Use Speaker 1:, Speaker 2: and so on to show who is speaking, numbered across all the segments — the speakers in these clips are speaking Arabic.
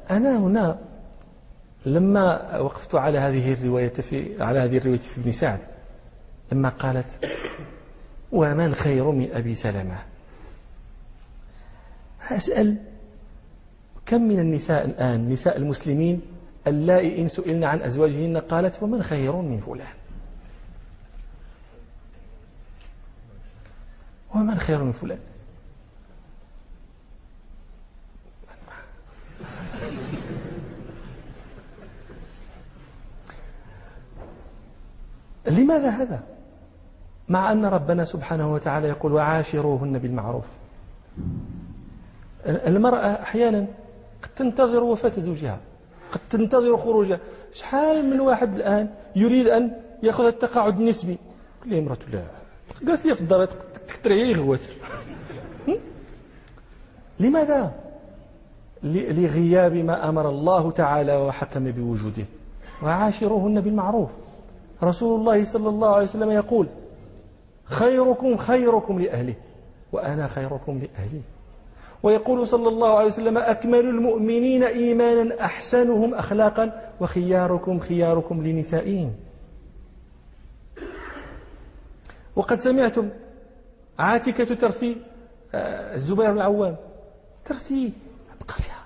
Speaker 1: أنا هنا لما وقفت على هذه الرواية في ابن سعد، لما قالت ومن خير من أبي سلمة، أسأل كم من النساء الآن، نساء المسلمين اللائي إن سئلن عن أزواجهن قالت ومن خير من فلان، ومن خير من فلان. لماذا هذا؟ مع أن ربنا سبحانه وتعالى يقول وعاشروهن بالمعروف. المرأة أحيانا قد تنتظر وفاة زوجها، قد تنتظر خروجه. شحال من واحد الآن يريد أن يأخذ التقاعد النسبي، قل لي مرته لا جالس لي في الدار تكتر هي يغوت. لماذا؟ لغياب ما أمر الله تعالى وحكم بوجوده. وعاشروهن بالمعروف. رسول الله صلى الله عليه وسلم يقول خيركم خيركم لأهله وأنا خيركم لأهلي. ويقول صلى الله عليه وسلم أكمل المؤمنين إيمانا أحسنهم أخلاقا وخياركم خياركم لنسائهم. وقد سمعتم عاتكة ترثي الزبير بن العوام، ترثي أبقالها.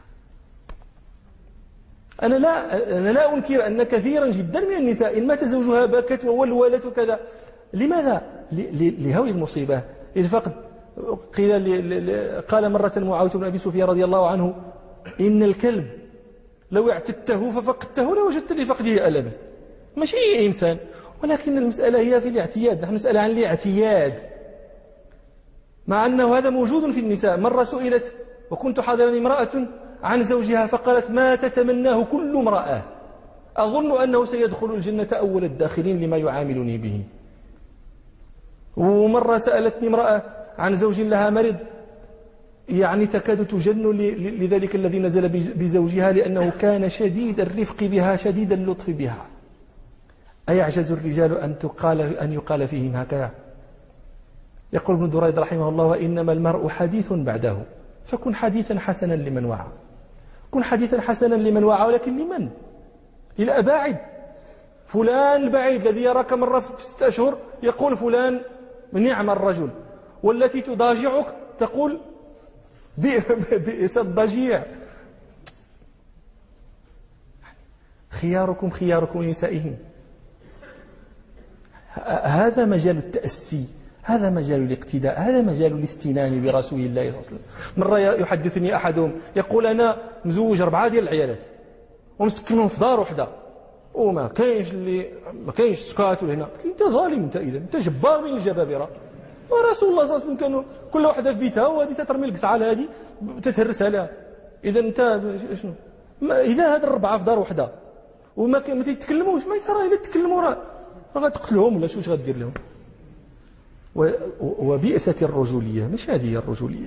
Speaker 1: أنا لا أنكر أن كثيرا جدا من النساء إن مات زوجها بكت وولولت وكذا. لماذا؟ لهول المصيبة، للفقد. قال مرة معاوية بن أبي سفيان رضي الله عنه إن الكلب لو اعتدته ففقدته لوجدت لفقده ألما. ماشي أي إنسان، ولكن المسألة هي في الاعتياد. نحن نسأل عن الاعتياد، مع أنه هذا موجود في النساء. مرة سئلت وكنت حاضرا امرأة عن زوجها فقالت ما تتمناه كل امرأة، أظن أنه سيدخل الجنة أول الداخلين لما يعاملني به. ومرة سألتني امرأة عن زوج لها مرض، يعني تكاد تجن لذلك الذي نزل بزوجها لأنه كان شديد الرفق بها شديد اللطف بها. أيعجز الرجال أن يقال فيهم هكذا؟ يقول ابن دريد رحمه الله وإنما المرء حديث بعده، فكن حديثا حسنا لمن وعى. كن حديثا حسنا لمن وعى، ولكن لمن؟ للأباعد. فلان البعيد الذي يراك مرة في 6 أشهر يقول فلان نعم الرجل، والتي تضاجعك تقول بئس الضجيع. خياركم خياركم لنسائهم. هذا مجال التأسي، هذا مجال الاقتداء، هذا مجال الاستنان برسول الله صلى الله عليه وسلم. مرة يحدثني أحدهم يقول أنا مزوج 4 ديال العيالات ومسكنهم في دار وحدة وما كاينش سكات هنا. قلت انت ظالم، انت اذا انت جبار من الجبابره. ورسول الله صلى الله عليه وسلم كانوا كل واحده في بيتها وهذه تترمي القصعه هذه تتهرسها لها. اذا انت شنو اذا هاد 4 في دار وحده وما تيتكلموش، ما ترى الا تكلموا راه غتقتلهم ولا شوش غدير لهم. وبئست الرجوليه، مش هذه هي الرجوليه.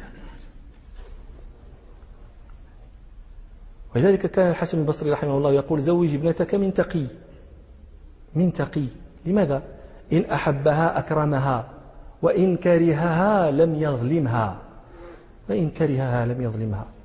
Speaker 1: ولذلك كان الحسن البصري رحمه الله يقول زوج ابنتك من تقي. لماذا؟ إن أحبها أكرمها وإن كرهها لم يظلمها.